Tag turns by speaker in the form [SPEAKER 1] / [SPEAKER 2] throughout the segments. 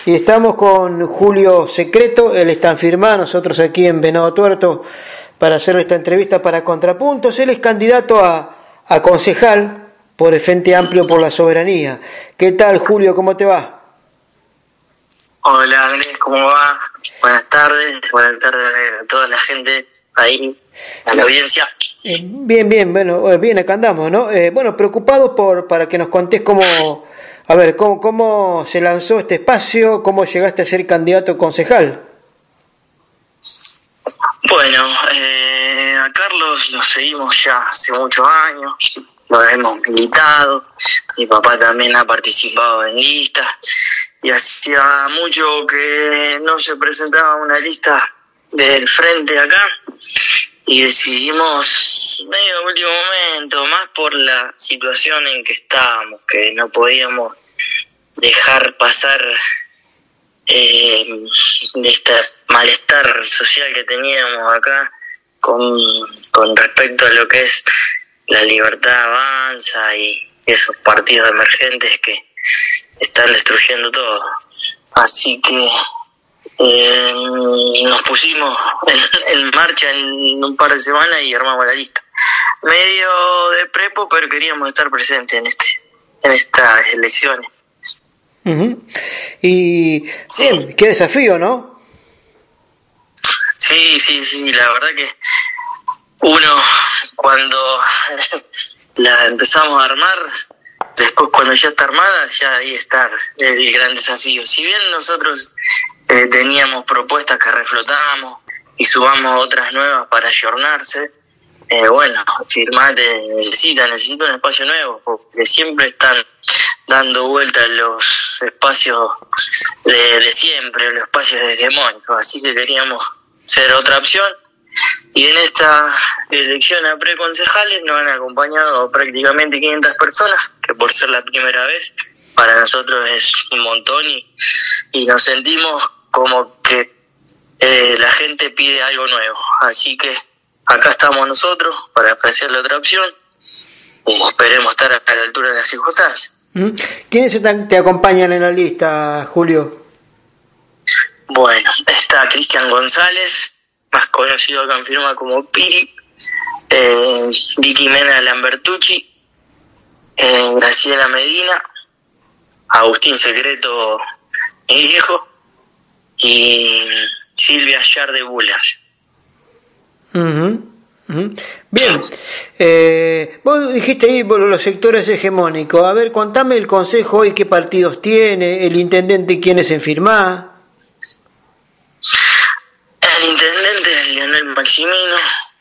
[SPEAKER 1] Y estamos con Julio Secreto, él está en Firmá, nosotros aquí en Venado Tuerto para hacer esta entrevista para Contrapuntos. Él es candidato a concejal por el Frente Amplio por la Soberanía. ¿Qué tal, Julio? ¿Cómo te va?
[SPEAKER 2] Hola Andrés, ¿cómo va? Buenas tardes a toda la gente ahí, a la audiencia.
[SPEAKER 1] Bien, bueno, bien, acá andamos, ¿no? Bueno, preocupado para que nos contés cómo se lanzó este espacio, cómo llegaste a ser candidato concejal.
[SPEAKER 2] Bueno, a Carlos lo seguimos ya hace muchos años, lo hemos militado, mi papá también ha participado en listas y hacía mucho que no se presentaba una lista del frente acá y decidimos medio de último momento, más por la situación en que estábamos, que no podíamos dejar pasar este malestar social que teníamos acá con respecto a lo que es la Libertad Avanza y esos partidos emergentes que están destruyendo todo. Así que nos pusimos en marcha en un par de semanas y armamos la lista. Medio de prepo, pero queríamos estar presentes en estas elecciones.
[SPEAKER 1] Uh-huh. Y
[SPEAKER 2] sí.
[SPEAKER 1] Bien, qué desafío, ¿no?
[SPEAKER 2] Sí, la verdad que uno cuando la empezamos a armar, después cuando ya está armada, ya ahí está el gran desafío. Si bien nosotros teníamos propuestas que reflotamos y subamos otras nuevas para ayornarse, bueno, Firmá necesita un espacio nuevo, porque siempre están dando vuelta los espacios de siempre, los espacios hegemónicos, así que queríamos ser otra opción. Y en esta elección a preconcejales nos han acompañado prácticamente 500 personas, que por ser la primera vez para nosotros es un montón y nos sentimos como que la gente pide algo nuevo. Así que acá estamos nosotros para ofrecerle otra opción y esperemos estar a la altura de las circunstancias.
[SPEAKER 1] ¿Quiénes te acompañan en la lista, Julio?
[SPEAKER 2] Bueno, está Cristian González, más conocido acá en Firmá como Piri, Vicky Mena Lambertucci, Graciela Medina, Agustín Secreto, mi viejo, y Silvia Yar de Buller.
[SPEAKER 1] Uh-huh. Bien, vos dijiste ahí los sectores hegemónicos. A ver, contame el consejo hoy, qué partidos tiene, el intendente quién es en Firmá.
[SPEAKER 2] El intendente es Leonel Maximino.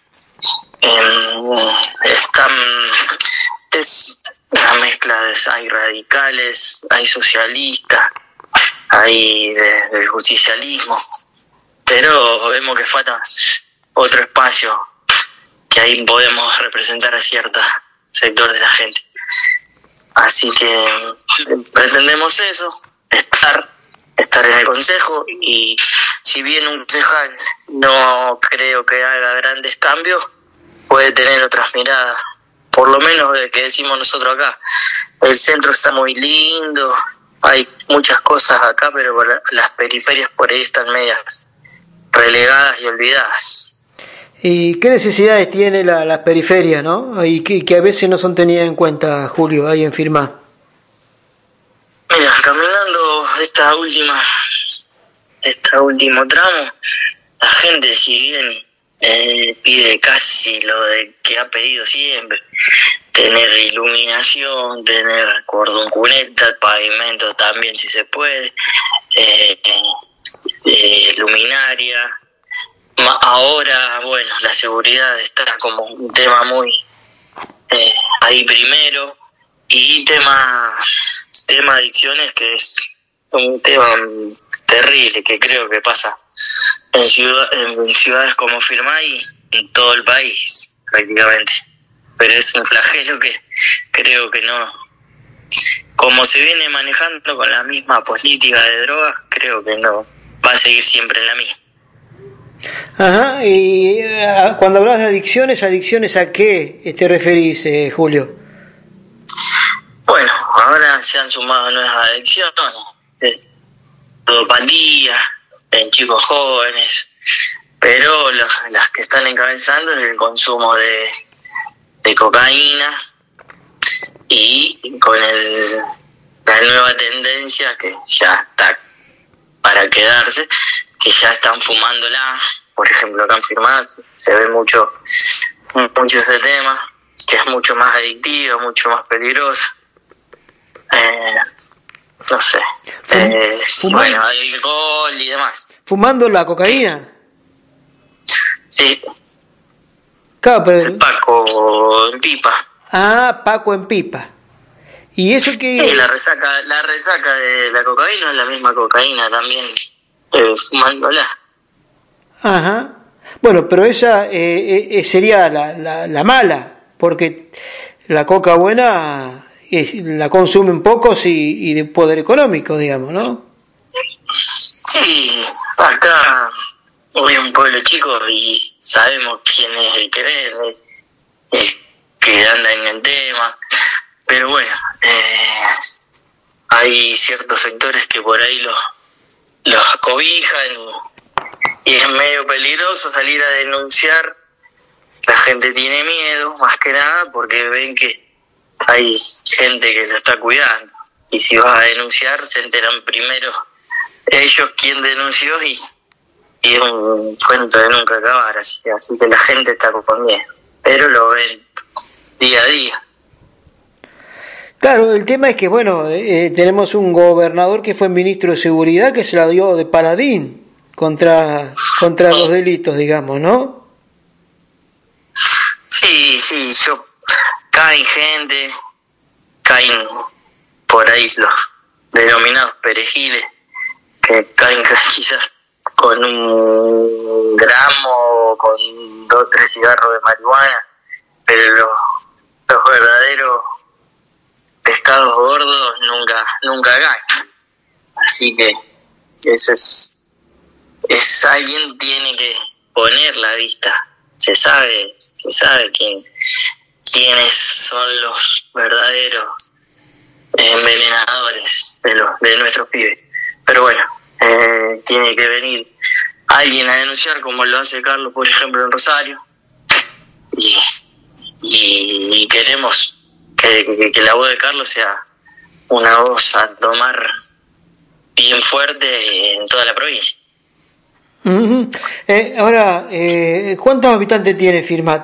[SPEAKER 2] Es una mezcla hay radicales, hay socialistas, hay del justicialismo, pero vemos que falta otro espacio que ahí podemos representar a ciertos sectores de la gente. Así que pretendemos eso, estar en el consejo, y si bien un concejal no creo que haga grandes cambios, puede tener otras miradas, por lo menos de que decimos nosotros acá. El centro está muy lindo, hay muchas cosas acá, pero las periferias por ahí están medias relegadas y olvidadas.
[SPEAKER 1] ¿Y qué necesidades tiene las periferias, no? Y que a veces no son tenidas en cuenta, Julio, ahí en Firmá.
[SPEAKER 2] Mira, caminando este último tramo, la gente, si bien pide casi lo de que ha pedido siempre, tener iluminación, tener cordón cuneta, pavimento también si se puede, luminaria. Ahora, bueno, la seguridad está como un tema muy ahí primero, y tema adicciones, que es un tema terrible que creo que pasa en ciudades como Firmá y en todo el país prácticamente, pero es un flagelo que creo que no, como se viene manejando con la misma política de drogas, creo que no va a seguir siempre en la misma.
[SPEAKER 1] Ajá, y cuando hablas de ¿adicciones a qué te referís, Julio?
[SPEAKER 2] Bueno, ahora se han sumado nuevas adicciones, ludopatía, en chicos jóvenes, pero las que están encabezando es el consumo de cocaína y con la nueva tendencia que ya está para quedarse, que ya están fumándola. Por ejemplo, acá en Firmat se ve mucho ese tema, que es mucho más adictivo, mucho más peligroso. No sé. Bueno, alcohol y demás.
[SPEAKER 1] ¿Fumando la cocaína?
[SPEAKER 2] Sí.
[SPEAKER 1] Claro, pero...
[SPEAKER 2] El Paco en pipa.
[SPEAKER 1] Ah, Paco en pipa. ¿Y eso qué?
[SPEAKER 2] Sí, la resaca de la cocaína es la misma cocaína también, fumándola.
[SPEAKER 1] Ajá. Bueno, pero esa sería la mala, porque la coca buena la consumen pocos y de poder económico, digamos, ¿no?
[SPEAKER 2] Sí, acá hoy es un pueblo chico y sabemos quién es el que vende, el que anda en el tema, pero bueno, hay ciertos sectores que por ahí los acobijan y es medio peligroso salir a denunciar. La gente tiene miedo, más que nada, porque ven que hay gente que se está cuidando. Y si vas a denunciar, se enteran primero ellos quién denunció y es un cuento de nunca acabar. Así que la gente está con miedo. Pero lo ven día a día.
[SPEAKER 1] Claro, el tema es que, bueno, tenemos un gobernador que fue ministro de Seguridad que se la dio de paladín contra los delitos, digamos, ¿no?
[SPEAKER 2] Sí, caen por ahí los denominados perejiles, que caen quizás con un gramo o con 2 o 3 cigarros de marihuana, pero los verdaderos pescados gordos nunca caen. Así que ese es alguien tiene que poner la vista. Se sabe quiénes son los verdaderos envenenadores de nuestros pibes. Pero bueno, tiene que venir alguien a denunciar, como lo hace Carlos, por ejemplo, en Rosario, y queremos que la voz de Carlos sea una voz a tomar bien fuerte en toda la provincia.
[SPEAKER 1] Uh-huh. Ahora, ¿cuántos habitantes tiene Firmat?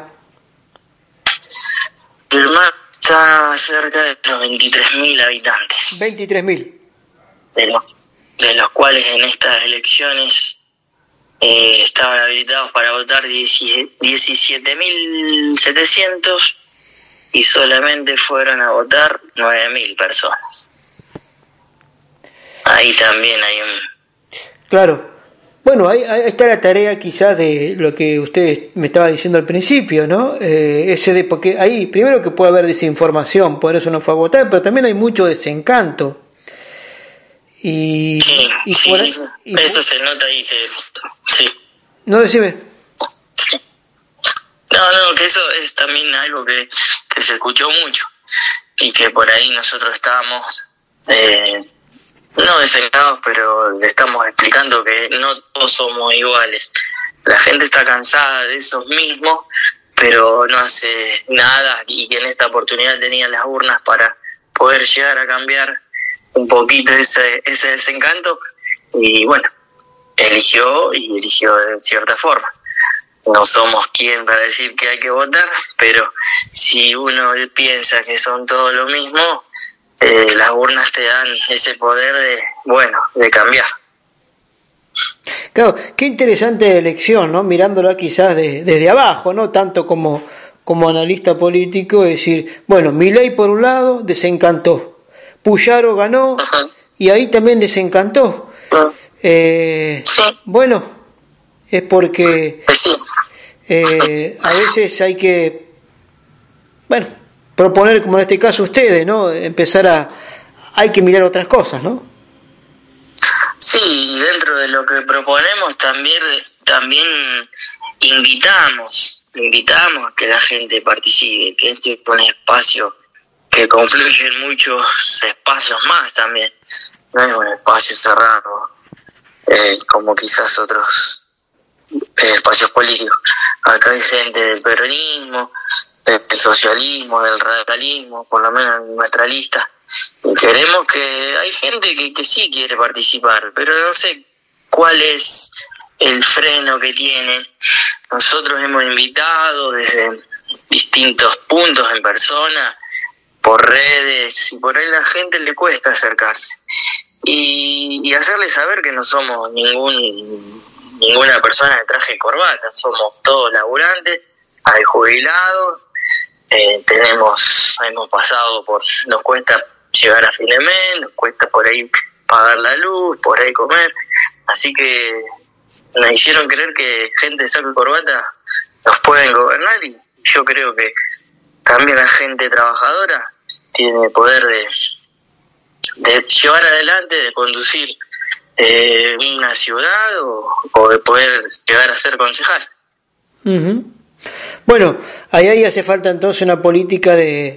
[SPEAKER 2] Firmat está cerca de los 23.000 habitantes.
[SPEAKER 1] 23.000.
[SPEAKER 2] De los cuales en estas elecciones estaban habilitados para votar 17.700 y solamente fueron a votar 9.000 personas. Ahí también hay un...
[SPEAKER 1] Claro. Bueno, ahí está la tarea quizás de lo que usted me estaba diciendo al principio, ¿no? Porque ahí, primero que puede haber desinformación, por eso no fue a votar, pero también hay mucho desencanto.
[SPEAKER 2] Eso se nota y sí.
[SPEAKER 1] No, decime.
[SPEAKER 2] Sí. No, que eso es también algo que se escuchó mucho y que por ahí nosotros estábamos... no desencantados, pero le estamos explicando que no todos somos iguales. La gente está cansada de esos mismos, pero no hace nada, y que en esta oportunidad tenía las urnas para poder llegar a cambiar un poquito ese desencanto, y bueno, eligió de cierta forma. No somos quien para decir que hay que votar, pero si uno piensa que son todos lo mismo, las urnas te dan ese poder de cambiar.
[SPEAKER 1] Claro, qué interesante elección, ¿no? Mirándola quizás desde abajo, no tanto como analista político, es decir, bueno, Milei por un lado desencantó, Puyaro ganó. Ajá. Y ahí también desencantó.
[SPEAKER 2] Sí.
[SPEAKER 1] Bueno, es porque a veces hay que, proponer, como en este caso ustedes, ¿no? Hay que mirar otras cosas, ¿no?
[SPEAKER 2] Sí, y dentro de lo que proponemos también invitamos a que la gente participe, que este es un espacio que confluyen muchos espacios más también, no es un espacio cerrado, como quizás otros espacios políticos. Acá hay gente del peronismo, del socialismo, del radicalismo, por lo menos en nuestra lista. Y queremos que hay gente que sí quiere participar, pero no sé cuál es el freno que tienen. Nosotros hemos invitado desde distintos puntos en persona, por redes, y por ahí la gente le cuesta acercarse. Y hacerle saber que no somos ninguna persona de traje y corbata, somos todos laburantes, hay jubilados, hemos pasado nos cuesta llegar a fin de mes, nos cuesta por ahí pagar la luz, por ahí comer, así que nos hicieron creer que gente de saco y corbata nos pueden gobernar, y yo creo que también la gente trabajadora tiene poder de llevar adelante, de conducir una ciudad o de poder llegar a ser concejal.
[SPEAKER 1] Uh-huh. Bueno, ahí hace falta entonces una política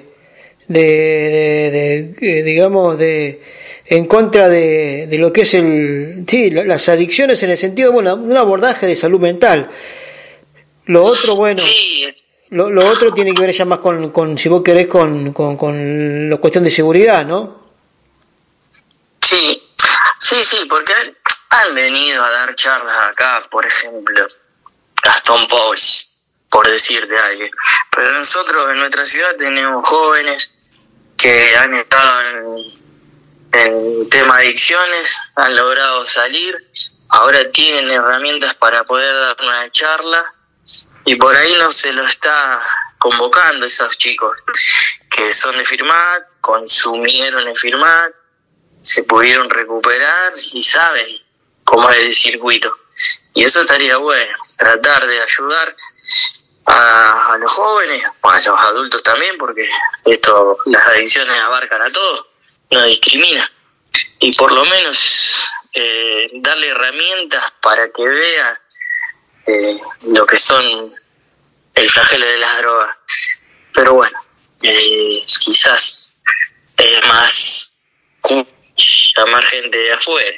[SPEAKER 1] digamos, en contra de lo que es las adicciones, en el sentido, bueno, un abordaje de salud mental. Lo otro, bueno, sí, lo otro tiene que ver ya más con si vos querés, con la cuestión de seguridad, ¿no?
[SPEAKER 2] Sí, porque han venido a dar charlas acá, por ejemplo, Gastón Pauls, por decirte algo. Pero nosotros en nuestra ciudad tenemos jóvenes que han estado en tema de adicciones, han logrado salir, ahora tienen herramientas para poder dar una charla, y por ahí no se lo está convocando a esos chicos que son de Firmat, consumieron en Firmat, se pudieron recuperar y saben cómo es el circuito. Y eso estaría bueno, tratar de ayudar a los jóvenes, a los adultos también, porque las adicciones abarcan a todos, no discrimina. Y por lo menos darle herramientas para que vean lo que son el flagelo de las drogas. Pero bueno, quizás es más llamar gente de afuera.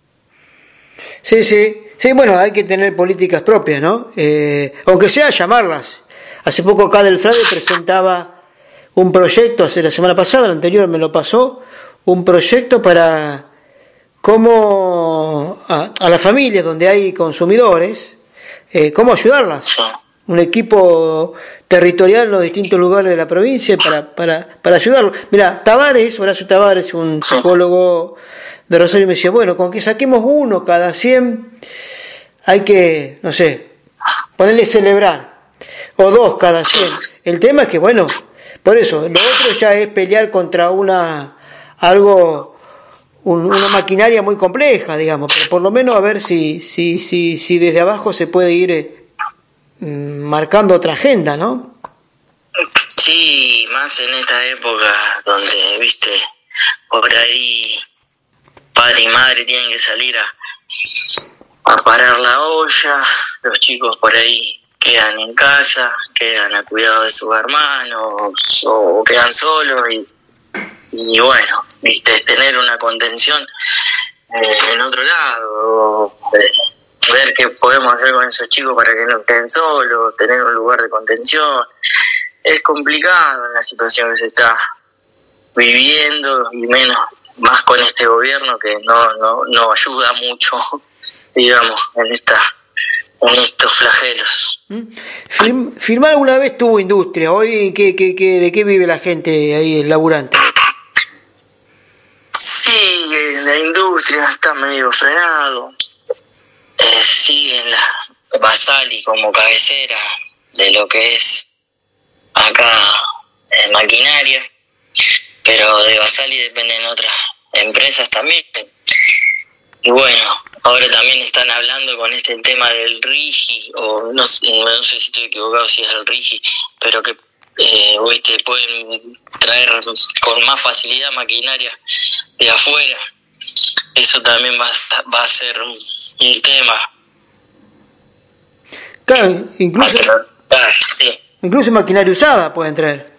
[SPEAKER 1] Sí, bueno, hay que tener políticas propias, ¿no? Aunque sea llamarlas. Hace poco acá del Frade presentaba un proyecto, hace la semana pasada, el anterior me lo pasó, un proyecto para cómo a las familias donde hay consumidores, cómo ayudarlas.
[SPEAKER 2] Sí.
[SPEAKER 1] Un equipo territorial en los distintos lugares de la provincia para ayudarlos. Mira, Horacio Tavares, un psicólogo de Rosario, me decía, bueno, con que saquemos uno cada 100, hay que, no sé, ponerle celebrar, o 2 cada 100. El tema es que, bueno, por eso, lo otro ya es pelear contra una maquinaria muy compleja, digamos, pero por lo menos a ver si desde abajo se puede ir marcando otra agenda, ¿no?
[SPEAKER 2] Sí, más en esta época donde, viste, por ahí padre y madre tienen que salir a parar la olla, los chicos por ahí quedan en casa, quedan a cuidado de sus hermanos o quedan solos y bueno, viste, tener una contención en otro lado, ver qué podemos hacer con esos chicos para que no queden solos, tener un lugar de contención. Es complicado en la situación que se está viviendo, y más con este gobierno que no ayuda mucho, digamos, en estos flagelos.
[SPEAKER 1] ¿Firmat alguna vez tuvo industria? Hoy, ¿de qué vive la gente ahí, el laburante?
[SPEAKER 2] Sí, la industria está medio frenado. Sigue en la Basali como cabecera de lo que es acá maquinaria, pero de Basali dependen otras empresas también. Y bueno, ahora también están hablando con el tema del RIGI, o no sé si estoy equivocado si es el RIGI, pero que pueden traer con más facilidad maquinaria de afuera. Eso también va a ser un tema.
[SPEAKER 1] Claro, incluso maquinaria usada pueden traer.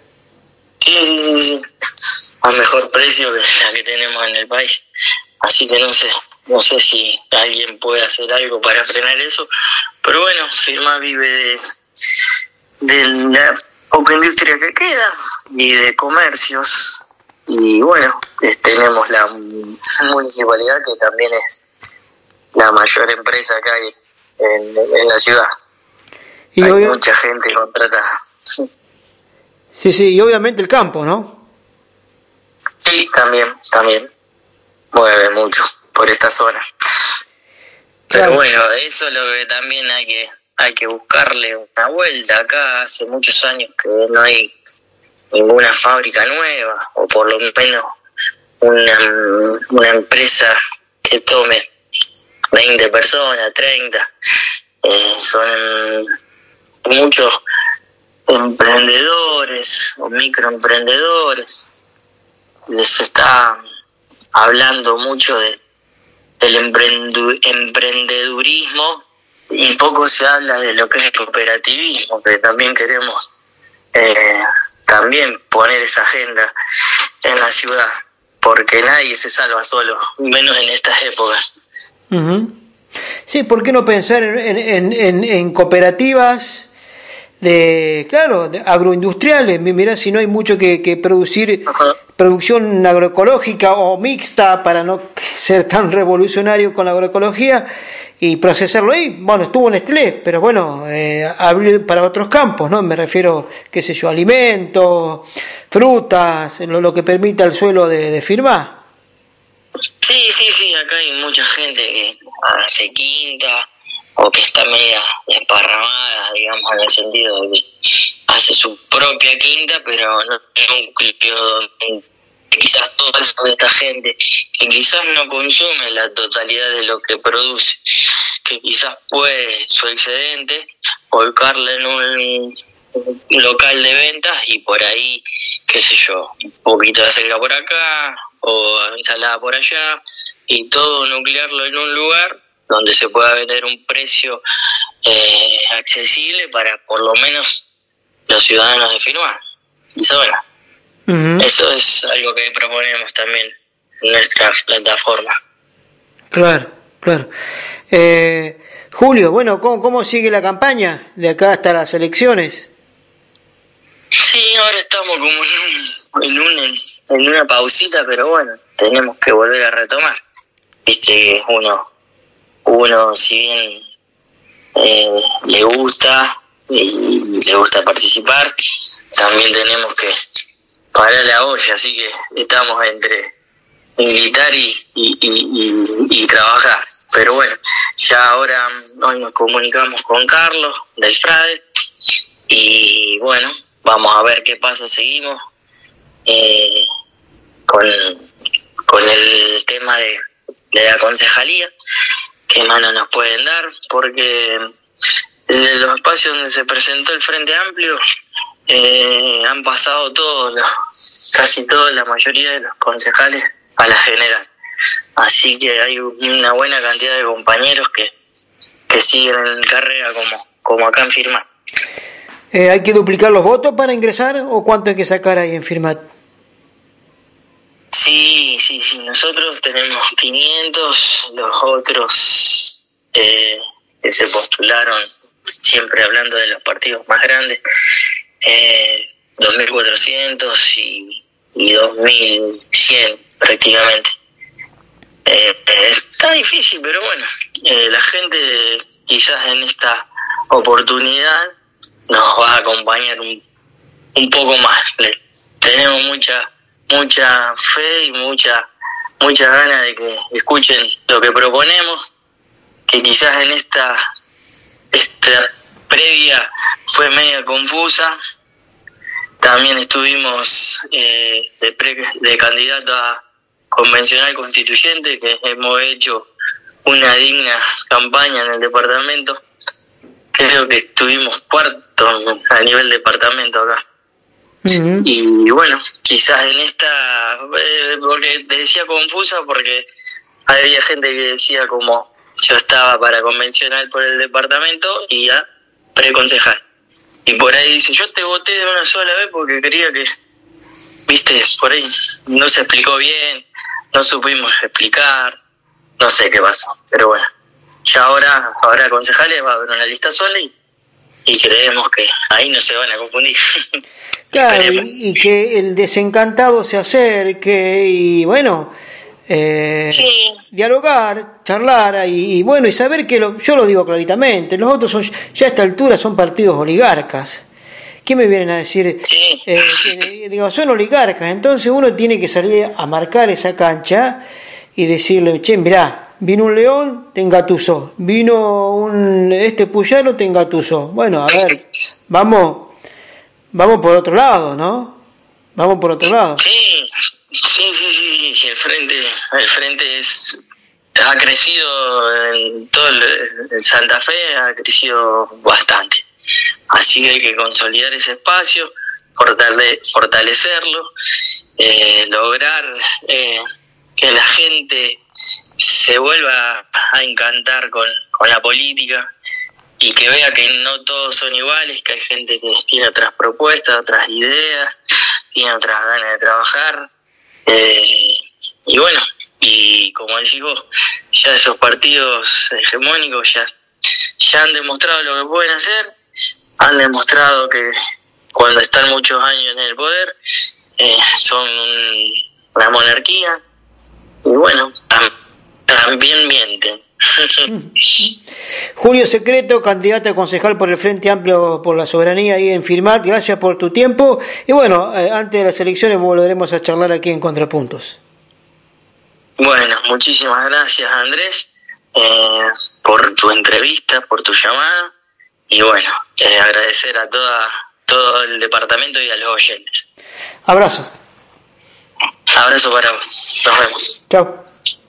[SPEAKER 2] Sí. A mejor precio que la que tenemos en el país. Así que no sé. no sé si alguien puede hacer algo para frenar eso, pero bueno, Firmat vive de la poca industria que queda y de comercios, y bueno, tenemos la municipalidad, que también es la mayor empresa que hay en la ciudad. Y hay mucha gente contratada.
[SPEAKER 1] Sí, y obviamente el campo, ¿no?
[SPEAKER 2] Sí, también mueve mucho por esta zona. Pero claro, bueno, eso es lo que también hay que buscarle una vuelta. Acá hace muchos años que no hay ninguna fábrica nueva, o por lo menos una empresa que tome 20 personas, 30. Son muchos emprendedores o microemprendedores. Les está hablando mucho del emprendedurismo, y poco se habla de lo que es el cooperativismo, que también queremos también poner esa agenda en la ciudad, porque nadie se salva solo, menos en estas épocas.
[SPEAKER 1] Uh-huh. Sí, ¿por qué no pensar en cooperativas de agroindustriales? Mirá, si no hay mucho que producir, uh-huh, producción agroecológica o mixta, para no ser tan revolucionario con la agroecología, y procesarlo ahí. Bueno, estuvo Nestlé, pero bueno, abrir para otros campos, ¿no? Me refiero, qué sé yo, alimentos, frutas, lo que permita el suelo de Firmat.
[SPEAKER 2] Sí, acá hay mucha gente que hace quinta, o que está media desparramada, digamos, en el sentido de que hace su propia quinta, pero no en un núcleo quizás toda esta gente que quizás no consume la totalidad de lo que produce, que quizás puede su excedente volcarle en un local de ventas, y por ahí, qué sé yo, un poquito de acelga por acá o ensalada por allá, y todo nuclearlo en un lugar donde se pueda vender un precio accesible para por lo menos los ciudadanos de Firmat. Uh-huh. Eso es algo que proponemos también en nuestra plataforma.
[SPEAKER 1] Claro. Julio, bueno, ¿cómo sigue la campaña de acá hasta las elecciones?
[SPEAKER 2] Sí, ahora estamos como en una pausita, pero bueno, tenemos que volver a retomar. Viste, uno si bien le gusta y le gusta participar, también tenemos que parar la olla, así que estamos entre militar y trabajar. Pero bueno, ya ahora hoy nos comunicamos con Carlos del Frade, y bueno, vamos a ver qué pasa. Seguimos con el tema de la concejalía, que mano nos pueden dar, porque de los espacios donde se presentó el Frente Amplio han pasado casi todos, la mayoría de los concejales a la general, así que hay una buena cantidad de compañeros que siguen en carrera como acá en Firmat.
[SPEAKER 1] ¿Hay que duplicar los votos para ingresar, o cuánto hay que sacar ahí en Firmat?
[SPEAKER 2] Sí, nosotros tenemos 500, los otros que se postularon, siempre hablando de los partidos más grandes, 2.400 y 2.100 prácticamente. Está difícil, pero bueno, la gente quizás en esta oportunidad nos va a acompañar un poco más. Tenemos mucha fe y mucha ganas de que escuchen lo que proponemos, que quizás en esta previa fue media confusa. También estuvimos de candidato a convencional constituyente, que hemos hecho una digna campaña en el departamento. Creo que estuvimos cuarto a nivel departamento acá. Uh-huh. Y bueno, quizás en esta, porque decía confusa porque había gente que decía como yo estaba para convencional por el departamento y ya preconcejal, y por ahí dice yo te voté de una sola vez porque quería que, viste, por ahí no se explicó bien, no supimos explicar, no sé qué pasó, pero bueno, ya ahora concejales va a haber una lista sola y creemos que ahí no se van a confundir.
[SPEAKER 1] Claro, y que el desencantado se acerque y bueno,
[SPEAKER 2] Sí,
[SPEAKER 1] dialogar, charlar y bueno, y saber que yo lo digo claritamente, los otros son, ya a esta altura son partidos oligarcas. ¿Qué me vienen a decir?
[SPEAKER 2] sí,
[SPEAKER 1] Digo, son oligarcas, entonces uno tiene que salir a marcar esa cancha y decirle, che, mirá, vino un león, te engatusó, vino este Puyaro, te engatusó. Bueno, a ver, vamos por otro lado, ¿no? Vamos por otro lado.
[SPEAKER 2] sí, el frente ha crecido en todo en Santa Fe, ha crecido bastante. Así que hay que consolidar ese espacio, fortalecerlo, lograr que la gente se vuelva a encantar con la política y que vea que no todos son iguales, que hay gente que tiene otras propuestas, otras ideas, tiene otras ganas de trabajar. Y bueno, y como decís vos, ya esos partidos hegemónicos ya han demostrado lo que pueden hacer, han demostrado que cuando están muchos años en el poder son una monarquía y bueno, también mienten.
[SPEAKER 1] Julio Secreto, candidato a concejal por el Frente Amplio por la Soberanía ahí en Firmat, gracias por tu tiempo y bueno, antes de las elecciones volveremos a charlar aquí en Contrapuntos.
[SPEAKER 2] Bueno, muchísimas gracias Andrés por tu entrevista, por tu llamada y bueno, agradecer a todo el departamento y a los oyentes.
[SPEAKER 1] Abrazo.
[SPEAKER 2] Abrazo para vos, nos vemos.
[SPEAKER 1] Chao.